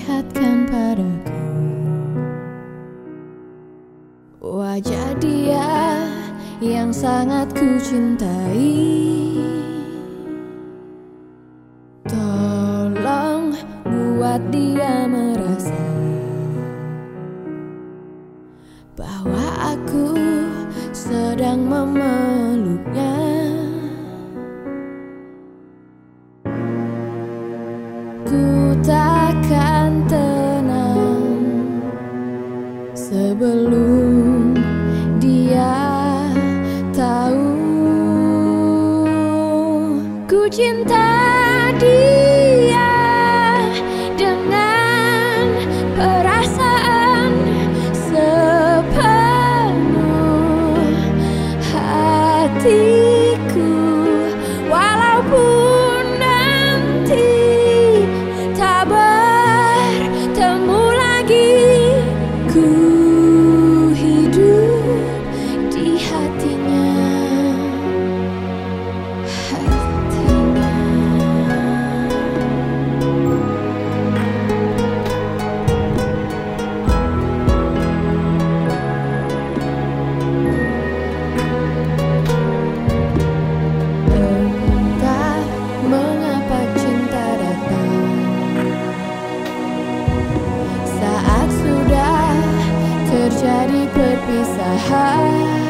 perlihatkan padaku wajah dia yang sangat ku cintai. Tolong buat dia merasa bahwa aku sedang memeluknya. Ku takkan tenang sebelum dia tahu ku cinta dia dengan perasaan sepenuh hatiku. Walaupun nanti tak bertemu lagi, ku hidup di hatinya. Entah mengapa cinta datang saat sudah terjadi perpisahan.